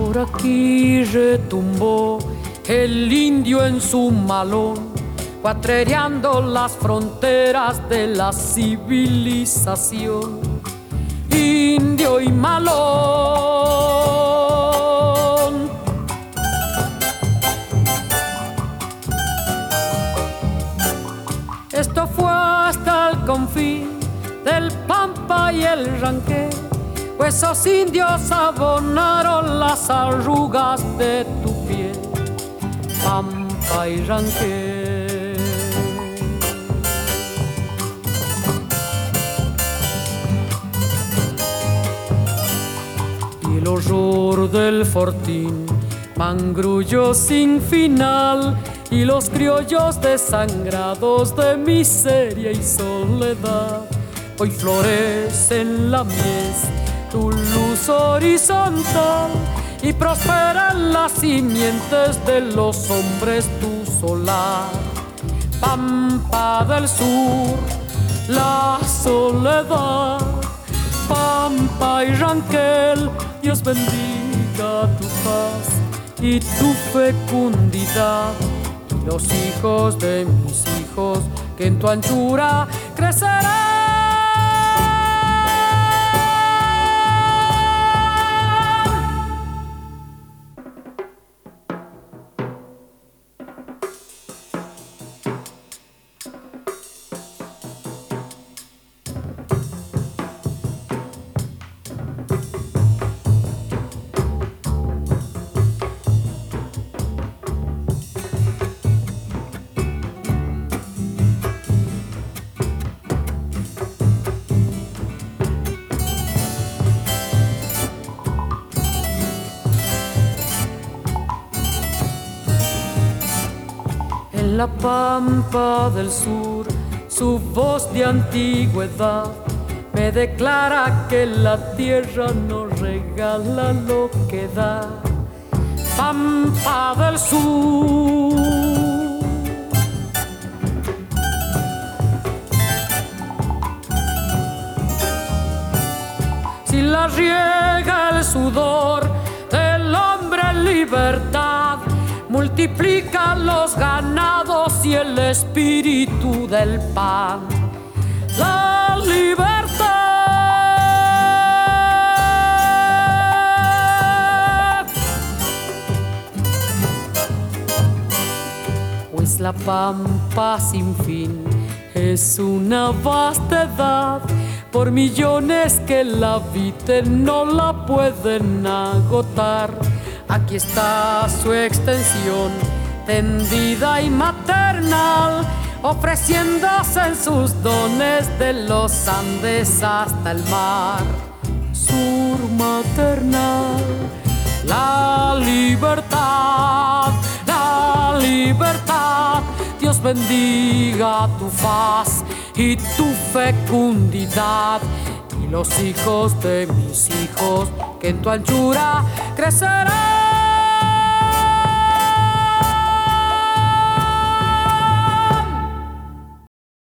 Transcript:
Por aquí retumbó el indio en su malón, cuatrereando las fronteras de la civilización. Indio y malón. Esto fue hasta el confín del Pampa y el Ranquel, pues esos indios abonaron las arrugas de tu piel, Pampa y Ranquel. Y el horror del fortín, mangrullo sin final, y los criollos desangrados de miseria y soledad, hoy florecen la mies, tu luz horizontal, y prosperan las simientes de los hombres tu solar. Pampa del sur, la soledad, Pampa y Ranquel, Dios bendiga tu paz y tu fecundidad, y los hijos de mis hijos que en tu anchura crecerán. En la Pampa del sur, su voz de antigüedad me declara que la tierra no regala lo que da. Pampa del sur. Si la riega el sudor del hombre en libertad, multiplica los ganados y el espíritu del pan. La libertad. Pues la Pampa sin fin es una vastedad, por millones que la habiten no la pueden agotar. Aquí está su extensión, tendida y maternal, ofreciéndose en sus dones de los Andes hasta el mar. Sur maternal, la libertad, Dios bendiga tu faz y tu fecundidad, y los hijos de mis hijos que en tu anchura crecerán.